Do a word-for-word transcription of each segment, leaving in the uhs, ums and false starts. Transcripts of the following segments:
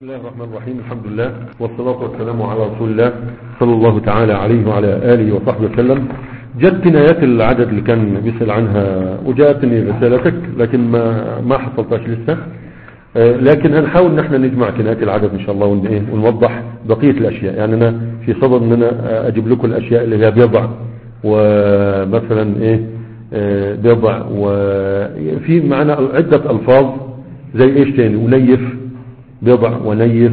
بسم الله الرحمن الرحيم. الحمد لله والصلاة والسلام على رسول الله صلى الله تعالى عليه وعلى آله وصحبه وسلم. جت كنايات العدد اللي كان بيسأل عنها وجاءتني رسالتك لكن ما ما حصلتهاش لسه، لكن هنحاول ان احنا نجمع كنايات العدد ان شاء الله ونوضح بقية الاشياء. يعني انا في صدد ان انا اجيب لكم الاشياء اللي هي بيضع ومثلا ايه بيضع، وفي معنا عدة الفاظ زي ايش تاني ونيف، بيضع ونيف،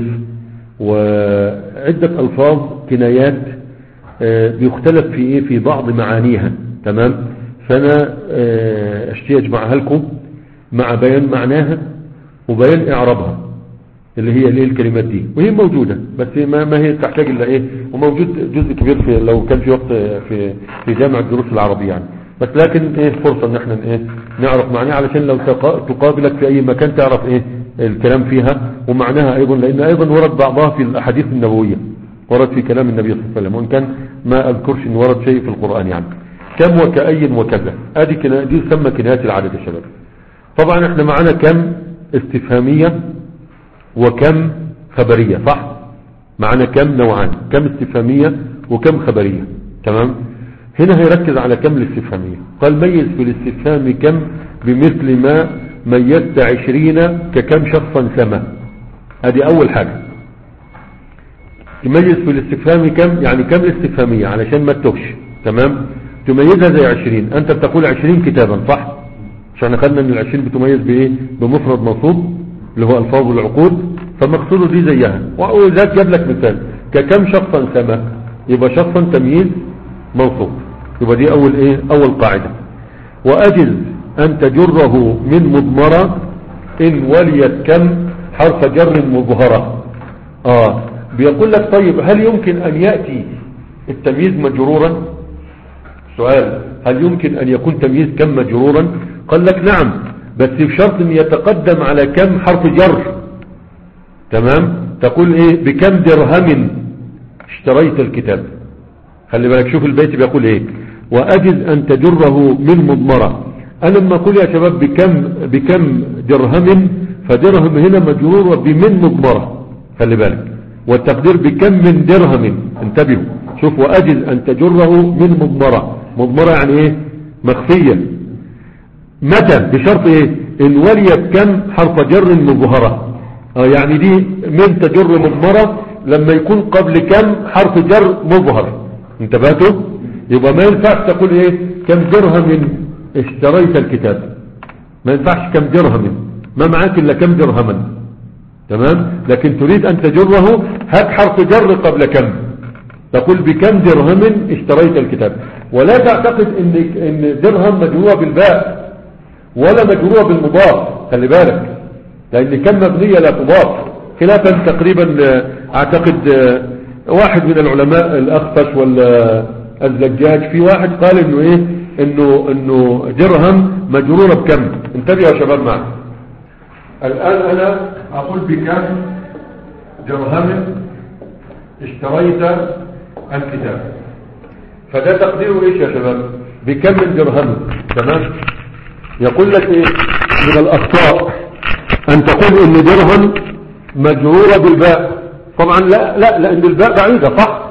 وعدة ألفاظ كنايات بيختلف في إيه في بعض معانيها. تمام، فأنا اشتي أجمعها لكم مع بيان معناها وبيان إعرابها اللي هي ليه الكلمات دي، وهي موجودة بس ما, ما هي تحتاج إلا إيه، وموجود جزء كبير في لو كان في وقت في في جامع الدروس العربية يعني، بس لكن إيه فرصة إن إحنا إيه نعرف معناها علشان لو تقابلك في أي مكان تعرف إيه الكلام فيها ومعناها أيضا، لأن أيضا ورد بعضها في الأحاديث النبوية، ورد في كلام النبي صلى الله عليه وسلم، وإن كان ما أذكرش إن ورد شيء في القرآن يعني. كم وكأي وكذا، أدي كنا دي تسمى كنايات العدد يا شباب. طبعا احنا معنا كم استفهامية وكم خبرية، صح؟ معنا كم نوعان، كم استفهامية وكم خبرية. تمام، هنا هيركز على كم الاستفهامية. قال ميز في الاستفهام كم بمثل ما ميزت عشرين ككم شخصا سما. هذه اول حاجة تميز في الاستفهام كم، يعني كم الاستفهامية علشان ما تتوهش. تمام، تميزها زي عشرين، انت بتقول عشرين كتابا صح، عشان خدنا ان العشرين بتميز بايه بمفرد منصوب اللي هو الفاظ العقود، فمقصوده دي زيها. وذاك جاب لك مثال ككم شخصا سما، يبقى شخصا تمييز منصوب، يبقى دي اول ايه اول قاعدة. واجز أن تجره من مضمرة إن وليت كم حرف جر مظهرة. آه بيقول لك طيب هل يمكن أن يأتي التمييز مجرورا؟ سؤال، هل يمكن أن يكون تمييز كم مجرورا؟ قال لك نعم، بس بشرط أن يتقدم على كم حرف جر. تمام، تقول إيه بكم درهم اشتريت الكتاب. خلي بالك شوف البيت بيقول إيه، وأجز أن تجره من مضمرة. أنا لما أقول يا شباب بكم بكم درهم، فدرهم هنا مجرور بمن مضمرة، خلي بالك، والتقدير بكم من درهم. انتبهوا، شوف وأجز أن تجره من مضمرة، مضمرة يعني إيه مخفية. متى؟ بشرط إيه إن وليت كم حرف جر مظهرة. آه يعني دي من تجر مضمرة لما يكون قبل كم حرف جر مظهر. انتبهتوا؟ يبقى ما ينفعش تقول إيه كم درهم اشتريت الكتاب، ما ينفعش كم درهم، ما معاك الا كم درهما. تمام، لكن تريد ان تجره هات حرف جر قبل كم، تقول بكم درهم اشتريت الكتاب. ولا تعتقد ان ان درهم مجروره بالباء ولا مجروره بالمضاف، خلي بالك، لان كم مبنيه لا تضاف، خلافا تقريبا اعتقد واحد من العلماء الاخفش ولا الزجاج، في واحد قال انه ايه انه انه درهم مجرورة بكم. انتبهوا يا شباب معي، الان انا اقول بكم درهم اشتريت الكتاب، فده تقديره ايش يا شباب بكم من درهم. تمام، يقول لك ايه من الاخطاء ان تقول ان درهم مجرورة بالباء. طبعا لا لا لان الباء بعيدة صح.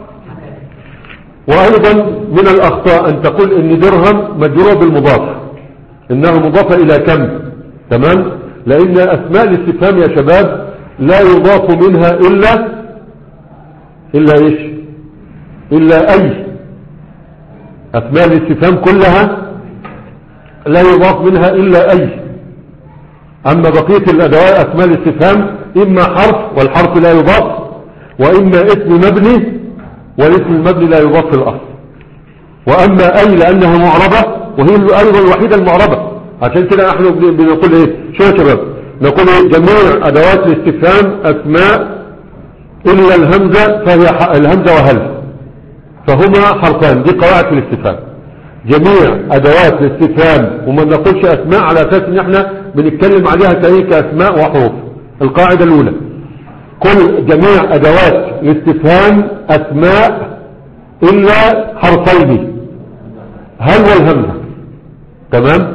وايضا من الاخطاء ان تقول ان درهم مجرور بالمضاف، انها مضافة الى كم. تمام، لان اسماء الاستفهام يا شباب لا يضاف منها الا الا ايش الا اي. اسماء الاستفهام كلها لا يضاف منها الا اي. اما بقية الادوات اسماء الاستفهام اما حرف والحرف لا يضاف، واما اسم مبني والاسم المبني لا يضاف في الاصل. واما اي لانها معربة، وهي ايضا الوحيدة المعربة، عشان كده نحن بنقول ايه شو يا شباب نقول إيه؟ جميع ادوات الاستفهام اسماء الا الهمزة، فهي الهمزة وهل، فهما حرفان. دي قواعد في الاستفهام، جميع ادوات الاستفهام، وما نقولش اسماء على اساس ان احنا بنتكلم عليها كاسماء وحروف. القاعدة الاولى كل جميع ادوات الاستفهام اسماء الا حرفين، هل والهمزة. تمام،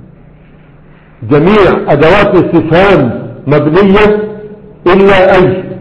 جميع ادوات الاستفهام مبنية الا اي،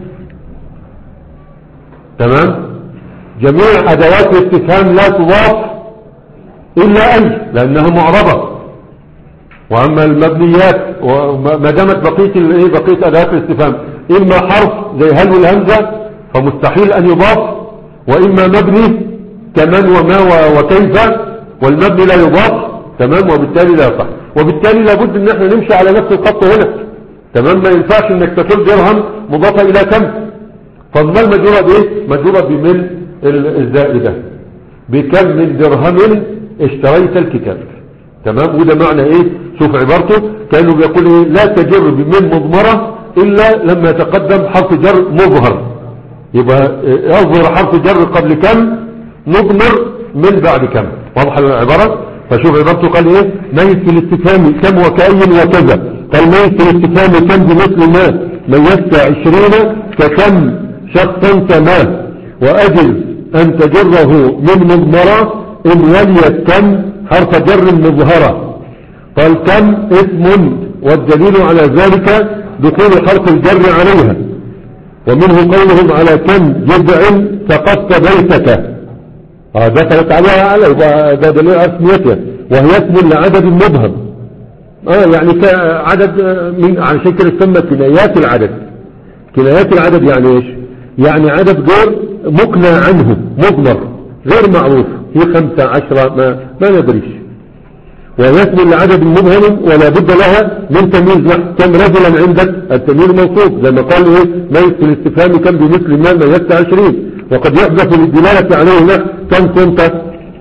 تمام. جميع ادوات الاستفهام لا تضاف الا اي لانها معربة. واما المبنيات وما دامت بقية الايه بقية ادوات الاستفهام اما حرف زي هل والهمزة فمستحيل ان يضاف، واما مبني كمن وما وكيف والمبني لا يضاف. تمام. وبالتالي لا يصح، وبالتالي لابد ان احنا نمشي على نفس الخط هنا. تمام. ما ينفعش انك تقول درهم مضافة الى كم، فالمال مجرورة بايه؟ مجرورة بمن الزائدة. بكم من درهم اشتريت الكتاب. تمام. وده معنى ايه؟ شوف عبارته كانوا بيقول ايه؟ لا تجر بمن مضمرة الا لما يتقدم حرف جر مظهر، يبقى يظهر حرف جر قبل كم، مضمر من بعد كم. واضح العبارة؟ فشوف عبارته قال ايه؟ ميز في الاستفهام كم وكأي وكذا. قال ميز في الاستفهام كم بمثل ما ميزت عشرين ككم شخصا كما، وأجل أن تجره من مضمرة إن وليت كم حرف جر مظهرة. قال كم اسم والدليل على ذلك دخول حرف الجر عليها، ومنه قولهم على كم جذع سقطت بيتك. آه دخلت عليها على ده دليل على اسميتها، وهي اسم لعدد مبهم. اه يعني كعدد من عشان كده تسمى كنايات العدد. كنايات العدد يعني ايش؟ يعني عدد غير مقنع عنه، مضمر غير معروف، هي خمسة عشرة ما, ما ندريش. وهي اسم لعدد مبهم ولا بد لها من تمييز. كم رجلا عندك؟ التمييز موصوف زي ما قال ايه؟ ميز في الاستفهام كم بمثل ما ميزت عشرين. وقد يحدث للدلالة عليه نحو كم كنت.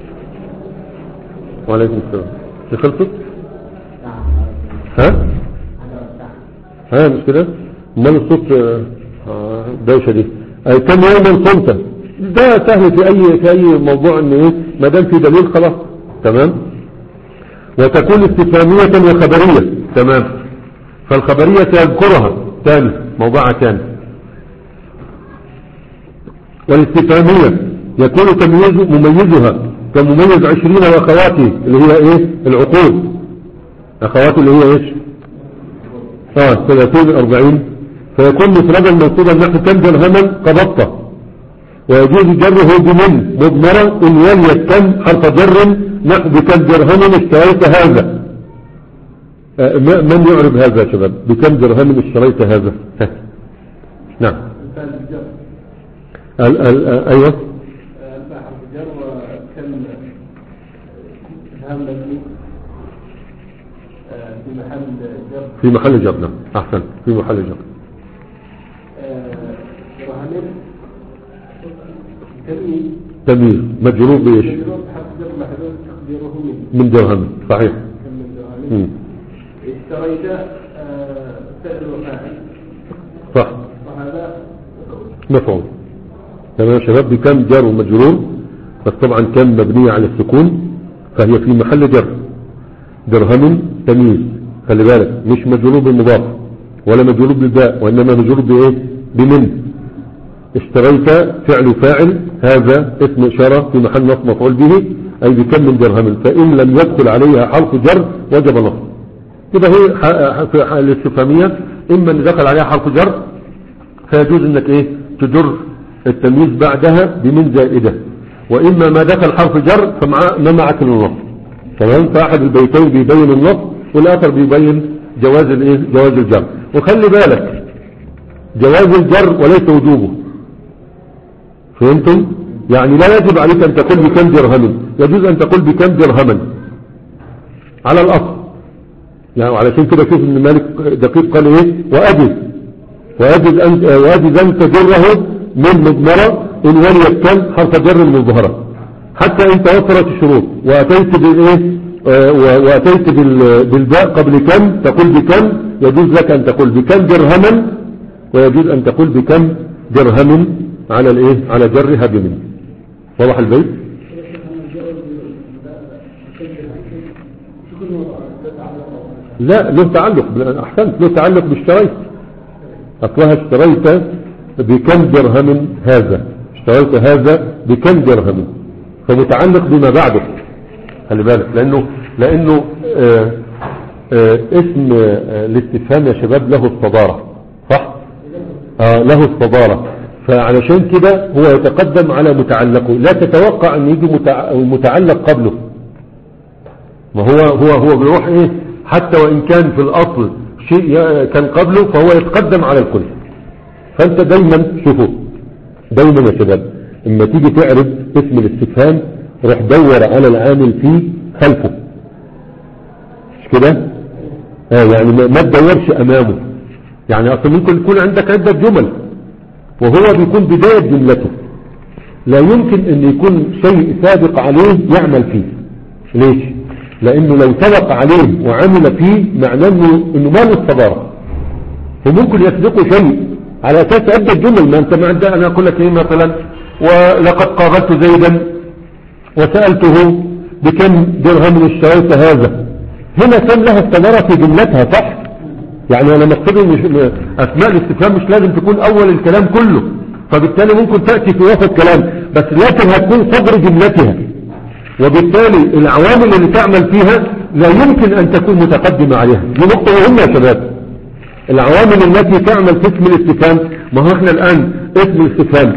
وعليكم السلام. خلصت؟ ها؟ ها مش كده؟ امال الصوت آه دوشة دي. اي كم يوما صمت، ده سهل في اي في اي موضوع ان ايه ما دام في دليل خلاص. تمام. وتكون استفهامية وخبرية. تمام. فالخبرية يذكرها ثاني موضوعها ثاني. والاستفهامية يكون تمييز مميزها كمميز عشرين واخواته اللي هي ايه؟ العقود. اخواته اللي هي ايش؟ اه ثلاثين اربعين. فيكون مفردا منصوبا نحو كم درهما قبضته، ويجوز جره بمن مضمرة ان وليت كم حرف جر نحو بكم درهم اشتريت هذا. آه من يعرف هذا يا شباب؟ بكم درهم اشتريت هذا؟ نعم. ال ال ايوه. حرف جر وكم هام في محل جر. في محل جر. نعم احسن، في محل جر. درهمين تمييز. تمييز مجرور بايش؟ مجرور حرف جر محذوف تقديره من. من درهم. صحيح. من درهمين. اشتريت فعل وفاعل. صح. وهذا مفعول. تمام يا شباب. بكم جر ومجرور، بس طبعا كم مبنية على السكون فهي في محل جر. درهم تمييز، خلي بالك مش مجرور بالمضاف ولا مجرور بالباء، وانما مجرور بايه؟ بمن. اشتريت فعل فاعل، هذا اسم اشارة في محل نصب مفعول به، اي بكم من درهم. فان لم يدخل عليها حرف جر وجب نصب. يبقى هي الاستفهامية اما ان دخل عليها حرف جر فيجوز انك ايه تجر التمييز بعدها بمن زائدة، واما ما دخل حرف جر فما معك النصب. تمام. فاحد البيتين بيبين النصب والاخر بيبين جواز الايه؟ جواز الجر. وخلي بالك جواز الجر وليس وجوبه. فهمتم؟ يعني لا يجب عليك ان تقول بكم درهم، يجوز ان تقول بكم درهما على الاصل. يعني علشان كده شوف ان مالك دقيق قال ايه؟ واجز واجز ان واجز ان تجره من مضمرة ان وليت كم حرف جر مظهرة، حتى ان توفرت الشروط واتيت بالايه واتيت بالباء قبل كم تقول بكم، يجوز لك ان تقول بكم درهما، ويجوز ان تقول بكم درهم على الايه على جرها بمن. واضح البيت؟ لا له تعلق، احسنت، له تعلق باشتريت. اصلها اشتريت بكم درهم هذا، اشتريت هذا بكم درهم، فمتعلق بما بعده. خلي بالك لانه لانه آآ آآ اسم الاستفهام يا شباب له الصدارة، صح؟ آه له الصدارة. فعلشان كده هو يتقدم على متعلقه، لا تتوقع ان يجي متع... متعلق قبله. ما هو هو هو بيروح ايه حتى وان كان في الاصل شيء كان قبله فهو يتقدم على الكل. فانت دايما شوفوا دايما يا شباب اما تيجي تعرف اسم الاستفهام روح دور على العامل فيه خلفه، مش كده؟ اه يعني ما تدورش امامه. يعني اصلا ممكن يكون عندك عدة جمل وهو بيكون بداية جملته، لا يمكن ان يكون شيء سابق عليه يعمل فيه. ليش؟ لانه لو سبق عليه وعمل فيه معناه انه, إنه ما له صدارة، وممكن يسبقه شيء على اساس عدة جمل. ما انت ما عندك انا اقول لك ايه مثلا ولقد قابلت زيدا وسألته بكم درهم اشتريت هذا، هنا كان لها الصدارة في جملتها صح؟ يعني انا مقصدي مش اسماء الاستفهام مش لازم تكون اول الكلام كله، فبالتالي ممكن تأتي في وسط الكلام بس لكن هتكون صدر جملتها، وبالتالي العوامل اللي تعمل فيها لا يمكن ان تكون متقدمة عليها. دي نقطة مهمة يا شباب. العوامل التي تعمل في اسم الاستفهام، ما هو احنا الان اسم الاستفهام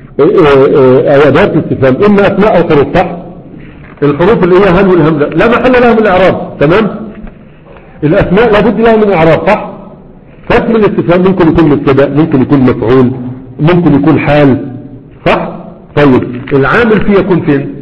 ادوات الاستفهام اما اسماء او حروف صح؟ الحروف اللي هي هل والهمزة لا محل لها من الاعراب، تمام؟ الاسماء لابد لها من اعراب صح؟ فاسم الاستفهام ممكن يكون مبتدا، ممكن يكون مفعول، ممكن يكون حال صح؟ طيب العامل فيه يكون فين؟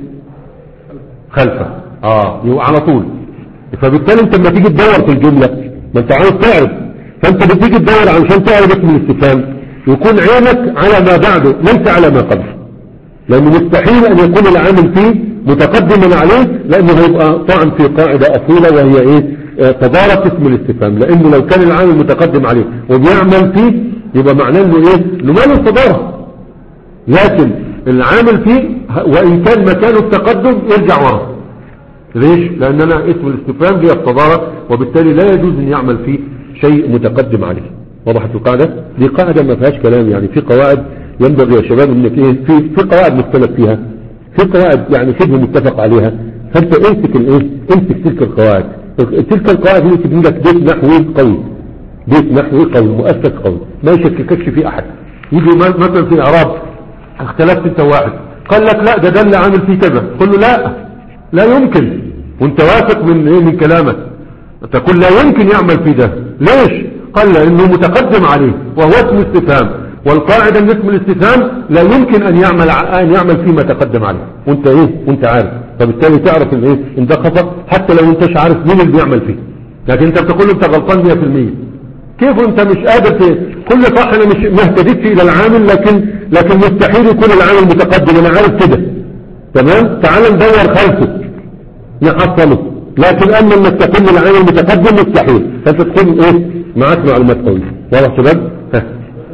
خلفه. اه يبقى على طول. فبالتالي انت لما تيجي تدور في الجملة ما انت عاوز تعرف، فانت بتيجي تدور علشان تعرف اسم الاستفهام يكون عينك على ما بعده ليس على ما قبله، لانه مستحيل ان يكون العامل فيه متقدما عليه، لانه هيبقى طعن في قاعدة اصيلة وهي ايه؟ تدارك اسم الاستفهام. لانه لو كان العامل متقدم عليه وبيعمل فيه يبقى معناه انه ايه؟ انه ما له تدارك. لكن العامل فيه وان كان مكانه التقدم يرجع ورا. ليش؟ لاننا اسم الاستفهام هي التدارك، وبالتالي لا يجوز ان يعمل فيه شيء متقدم عليه. وضحت القاعدة؟ دي قاعدة ما فيهاش كلام. يعني في قواعد ينبغي يا شباب انك ايه في في قواعد مختلف فيها، في قواعد يعني شبه متفق عليها، فانت امسك الايه؟ امسك تلك القواعد. تلك القواعد اللي تبني لك بيت نحوي قوي، بيت نحوي قوي مؤسس قوي ما يشكككش فيه احد. يجي مثلا في الاعراب اختلفت انت واحد قال لك لا ده ده اللي عامل فيه كذا، قل له لا لا يمكن، وانت واثق من ايه؟ من كلامك تقول لا يمكن يعمل فيه ده. ليش؟ قال لانه متقدم عليه وهو اسم استفهام، والقاعدة ان اسم الاستفهام لا يمكن ان يعمل ان يعمل فيما تقدم عليه، وانت ايه؟ وانت عارف. فبالتالي تعرف ان ايه؟ ان ده خطأ حتى لو انتش عارف مين اللي بيعمل فيه، لكن انت بتقول انت غلطان مية في المية. كيف انت مش قادر ت... كل صح انا مش ما اهتديتش الى العامل، لكن لكن مستحيل يكون العامل متقدم، انا عارف كده تمام. تعال ندور خلفه نحصله، لكن اما انك تكون العامل متقدم مستحيل، فانت تكون ايه؟ معاك معلومات قوية. واضح شباب؟ ها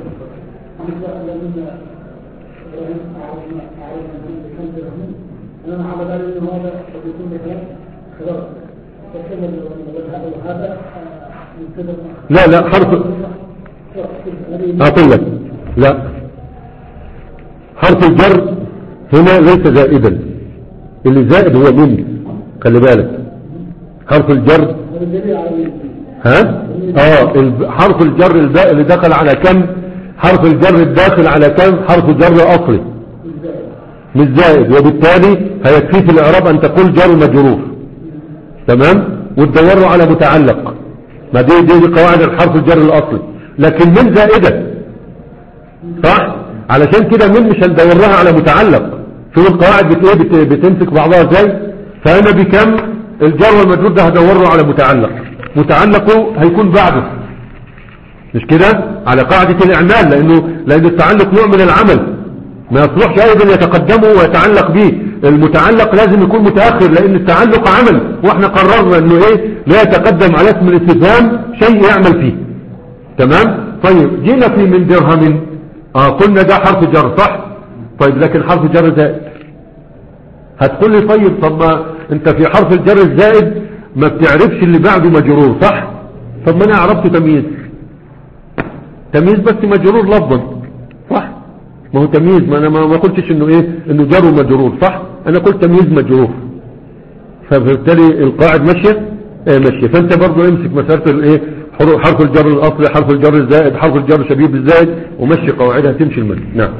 لا لا حرف اعطيلك لا حرف الجر هنا ليس زائدا، اللي زائد هو من، خلي بالك حرف الجر ها اه حرف الجر الباء اللي دخل على كم، حرف الجر الداخل على كم حرف جر اصلي مش زائد، وبالتالي هيكفي في الاعراب ان تقول جر مجرور تمام، وتدوروا على متعلق. ما دي دي, دي قواعد الحرف الجر الاصلي، لكن من زائدة صح؟ علشان كده من مش هندورها على متعلق. شوف القواعد بت بت بتمسك بعضها ازاي. فانا بكم الجر والمجرور ده هدوره على متعلق، متعلقه هيكون بعده مش كده على قاعدة الاعمال، لانه لان التعلق نوع من العمل ما يصلحش ايضا يتقدمه ويتعلق به. المتعلق لازم يكون متأخر، لان التعلق عمل، واحنا قررنا انه ايه لا يتقدم على اسم الاستفهام شيء يعمل فيه تمام. طيب جينا في من درهم، اه قلنا ده حرف جر صح؟ طيب لكن حرف جر زائد. هتقول لي طيب طب ما انت في حرف الجر الزائد ما بتعرفش اللي بعده مجرور صح؟ طب ما انا عرفت تمييز، تمييز بس مجرور لفظا صح؟ ما هو تمييز، ما انا ما قلتش انه ايه انه جر ومجرور صح؟ انا قلت تمييز مجرور، فبالتالي القاعد ماشيه ايه ماشيه. فانت برضو امسك مسألة الايه حرف الجر الأصلي، حرف الجر الزائد، حرف الجر شبيه بالزائد، ومشي قواعدها تمشي المد. نعم.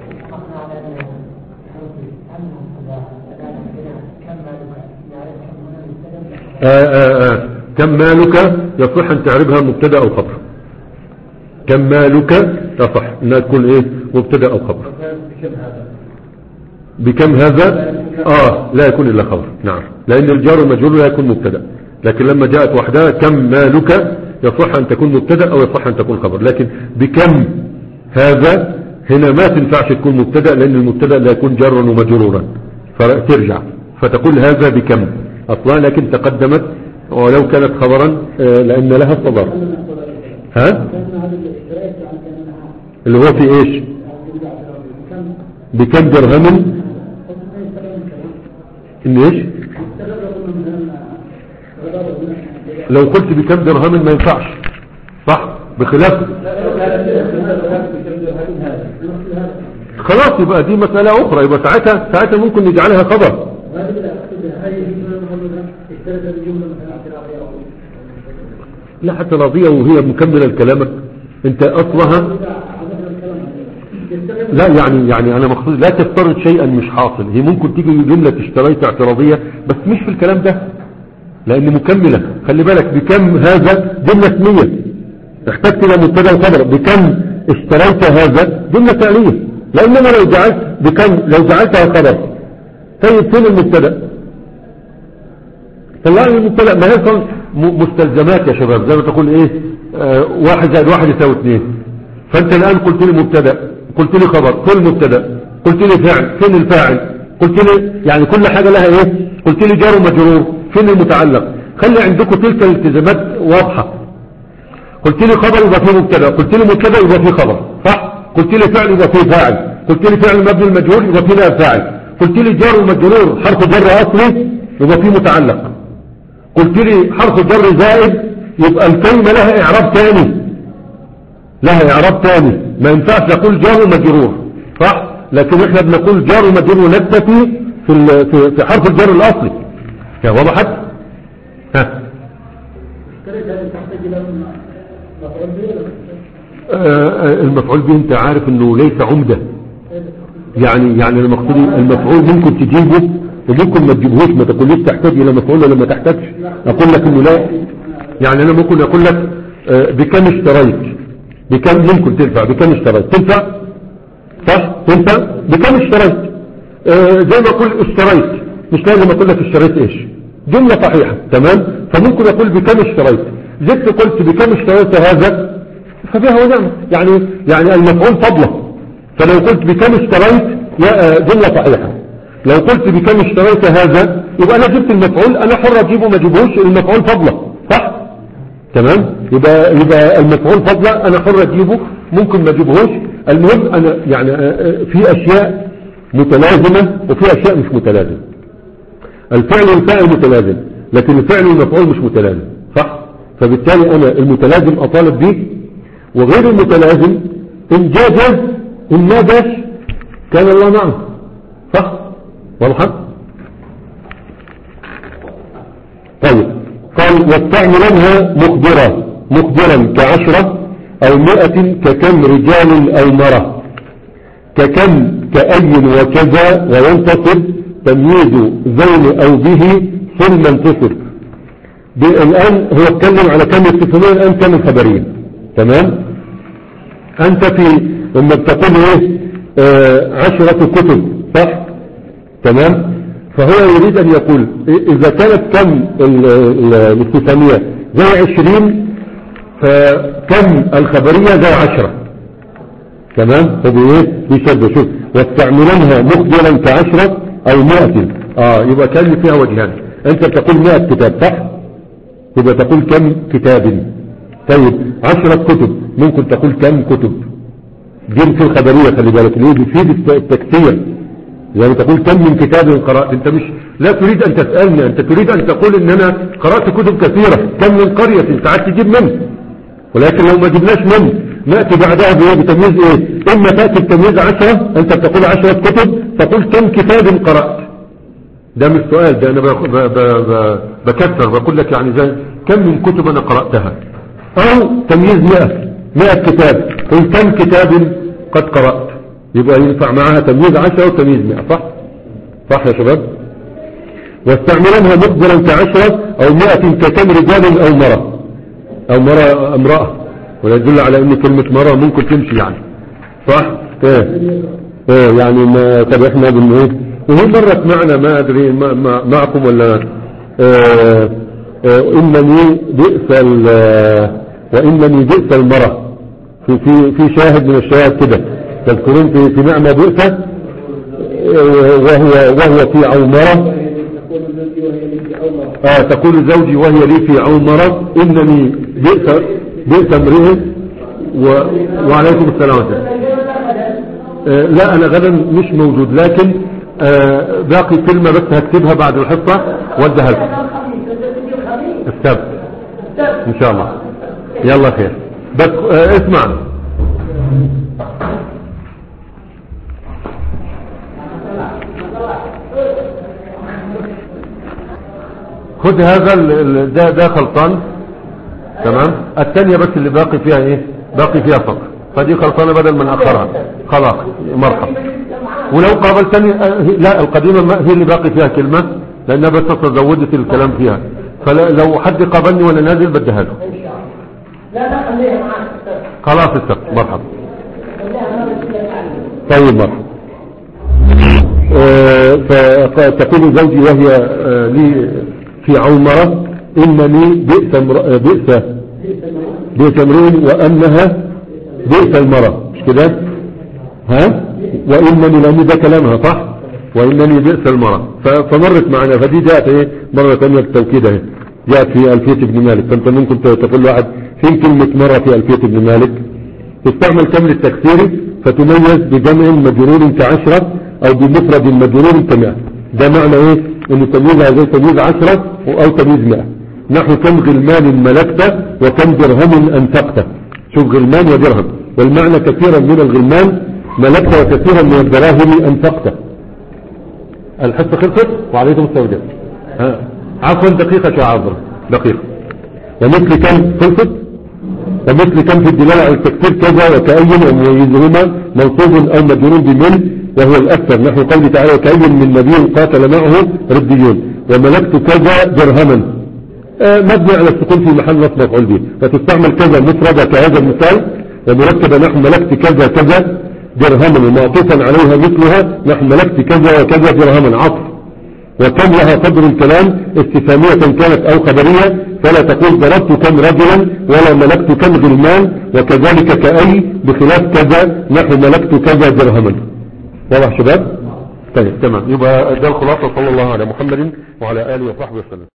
آآ آآ كم مالك يصح ان تعربها مبتدا او خبر. كم مالك يصح انها تكون ايه مبتدا او خبر. بكم هذا اه لا يكون الا خبر. نعم، لان الجار والمجرور لا يكون مبتدا، لكن لما جاءت وحدها كم مالك يصح ان تكون مبتدا او يصح ان تكون خبر. لكن بكم هذا هنا ما تنفعش تكون مبتدا، لان المبتدا لا يكون جارا ومجرورا، فترجع فتقول هذا بكم اصلا، لكن تقدمت ولو كانت خبرا لان لها صدر. ها اللي هو في ايش؟ بكم درهم. ان ايش؟ لو قلت بكم درهم ما ينفعش، صح؟ بخلاف خلاص يبقى دي مسألة اخرى، يبقى ساعتها ساعتها ممكن نجعلها خبر. لا حتى راضية وهي مكملة لكلامك انت اصلها. لا يعني يعني انا مقصود لا تفترض شيئا مش حاصل، هي ممكن تيجي جملة اشتريت اعتراضية بس مش في الكلام ده، لان مكملة. خلي بالك بكم هذا جملة اسمية احتجت الى مبتدا وخبر. بكم اشتريت هذا جملة فعلية، لانما لو جعلت بكم لو جعلتها خبر طيب فين المبتدا؟ طلع لي المبتدا. ما هي مستلزمات يا شباب، زي ما تقول ايه آه واحد زائد واحد يساوي اثنين. فانت الان قلت لي مبتدا، قلت لي خبر، فين المبتدا؟ قلت لي فعل، فين الفاعل؟ قلت لي يعني كل حاجة لها ايه؟ قلت لي جار ومجرور، فين المتعلق؟ خلي عندكم تلك الالتزامات واضحة. قلت لي خبر يبقى فيه مبتدا، قلت لي مبتدا يبقى فيه خبر، صح؟ قلت لي فعل يبقى فيه فاعل، قلت لي فعل مبني المجهول يبقى فيه لها فاعل، قلت لي جار ومجرور حرف جر اصلي يبقى فيه متعلق، قلت لي حرف جر زائد يبقى الكلمة لها اعراب ثاني، لها اعراب ثاني. ما ينفعش نقول جار ومجرور، صح؟ لكن احنا بنقول جار ومجرور نكتفي في في حرف الجر الاصلي. يا وضحت؟ ها آه المفعول به انت عارف انه ليس عمدة، يعني يعني المقصود المفعول ممكن تجيبه وممكن ما تجيبهوش، ما تقوليش تحتاج الى مفعول ولا ما تحتاجش. اقول لك انه لا، يعني انا ممكن اقول لك آه بكم اشتريت، بكم ممكن تنفع بكم اشتريت تنفع، صح؟ تنفع بكم اشتريت آه زي ما اقول اشتريت، مش لازم اقول لك اشتريت ايش، جملة صحيحة تمام. فممكن اقول بكم اشتريت، زدت قلت بكم اشتريت هذا فبها ونعمة، يعني يعني المفعول فضله. فلو قلت بكم اشتريت جملة صحيحة، لو قلت بكم اشتريت هذا يبقى انا جبت المفعول، انا حر اجيبه ما اجيبهوش، المفعول فضله، صح؟ تمام. يبقى يبقى المفعول فضله انا حر اجيبه ممكن ما اجيبهوش. المهم انا يعني في اشياء متلازمة وفي اشياء مش متلازمة. الفعل والفاعل متلازم، لكن الفعل والمفعول مش متلازم، صح؟ فبالتالي انا المتلازم اطالب به، وغير المتلازم ان جاز ان ما جاز كان الله معه، صح؟ واضحة؟ طيب قال واستعملنها مخبرة، مخبرا كعشرة او مئة ككم رجال او مرة، ككم كأي وكذا، وينتصب تمييز زين او به ثم انتصب. الان هو اتكلم على كم استفهامية، الان كم الخبرية، تمام. انت في لما بتقول ايه آه عشرة كتب، صح؟ تمام. فهو يريد ان يقول اذا كانت كم الاستفهامية زي عشرين فكم الخبرية زي عشرة، تمام. هو بايه بيشبه، شوف واستعملنها مخبرا كعشرة او مئة، اه يبقى كان فيها وجهان. انت بتقول مئة كتاب، صح؟ يبقى تقول كم كتاب. طيب عشرة كتب ممكن تقول كم كتب، دي في الخبرية خلي بالك ليه بيفيد التكثير، يعني تقول كم من كتاب قرأت. انت مش لا تريد ان تسألني، انت تريد ان تقول ان انا قرأت كتب كثيرة. كم من قرية ساعات تجيب من، ولكن لو ما جبناش من نأتي بعدها بتمييز ايه، اما تأتي بتمييز عشرة، انت بتقول عشرة كتب تقول كم كتاب قرأت. ده مش سؤال، ده انا بكثر بقول لك يعني زي كم من كتب انا قرأتها. او تمييز مئة مئة كتاب، قل كم كتاب قد قرأت، يبقى ينفع معها تمييز عشرة وتمييز مئة. صح صح يا شباب. واستعملنها مقبلا كعشرة او مئة ككم رجال او مرة، او مرة امرأة، ولا يدل على ان كلمة مرة ممكن تمشي يعني. صح ايه ايه يعني ما طب احنا بنقول وهي مرت معنا ما ادري ما ما معكم ولا اه اه انني بئس وانني بئس المرة، في في في شاهد من الشواهد كده تذكرون في في نعمة بئس وهو وهو في عومرة. اه تقول زوجي وهي لي في عومرة انني بئس بئس امرئ و... وعليكم السلام. آه لا انا غدا مش موجود، لكن آه باقي كلمة بس هكتبها بعد الحصة وادها لكم السبت ان شاء الله. يلا خير بس آه اسمع خد هذا ده ده خلطان تمام. الثانية بس اللي باقي فيها ايه، باقي فيها فقر، فدي خلطانة بدل من اخرها خلاص مرحب. ولو قابلتني لا القديمة هي اللي باقي فيها كلمة لانها بس زودت الكلام فيها، فلو حد قابلني وانا نازل بديها له. خلاص السبت مرحب. طيب مرحب. آه فتقول زوجي وهي آه لي في عومرة انني بئس بئس بئس امرئ وانها بئس المرأة، مش كده؟ ها وانني لان ده كلامها صح، وانني بئس المرأة فمرت معنا، فدي جاءت ايه مرة ثانية التوكيد اهي جاءت في ألفية ابن مالك. فانت ممكن تقول واحد فين كلمة مرة في ألفية ابن مالك. تستعمل كم للتكسير فتميز بجمع مجرور كعشرة او بمفرد مجرور كمئة. ده معنى ايه ان تمييزها زي تمييز عشرة او تمييز مئة. نحو كم غلمان ملكته وكم درهم انفقته. شوف غلمان ودرهم، والمعنى كثيرا من الغلمان ملكته وكثيرا من الدراهم انفقته. الحصة خلصت وعليكم السلام. ها عفوا دقيقة يا عاذر دقيقة. ومثل كم خلصت، ومثل كم في الدلالة على التكثير كذا وكأي ومميزهما منصوب او مجرور بمن وهو الأكثر. نحو قوله تعالى وكأي من نبي قاتل معه ربيون وملكت كذا درهما. آه مبني على السكون في محل نصب مفعول به، فتستعمل كذا مفردة كهذا المثال، ومركبة نحو ملكت كذا كذا درهما، ومعطوفا عليها مثلها نحو ملكت كذا وكذا درهما عطف. وكم لها قدر الكلام استفهامية كانت أو خبرية، فلا تقول ضربت كم رجلا ولا ملكت كم غلمان، وكذلك كأي بخلاف كذا نحو ملكت كذا درهما. واضح شباب؟ طيب تمام. يبقى ده الخلاصة. صلى الله على محمد وعلى آله وصحبه وسلم.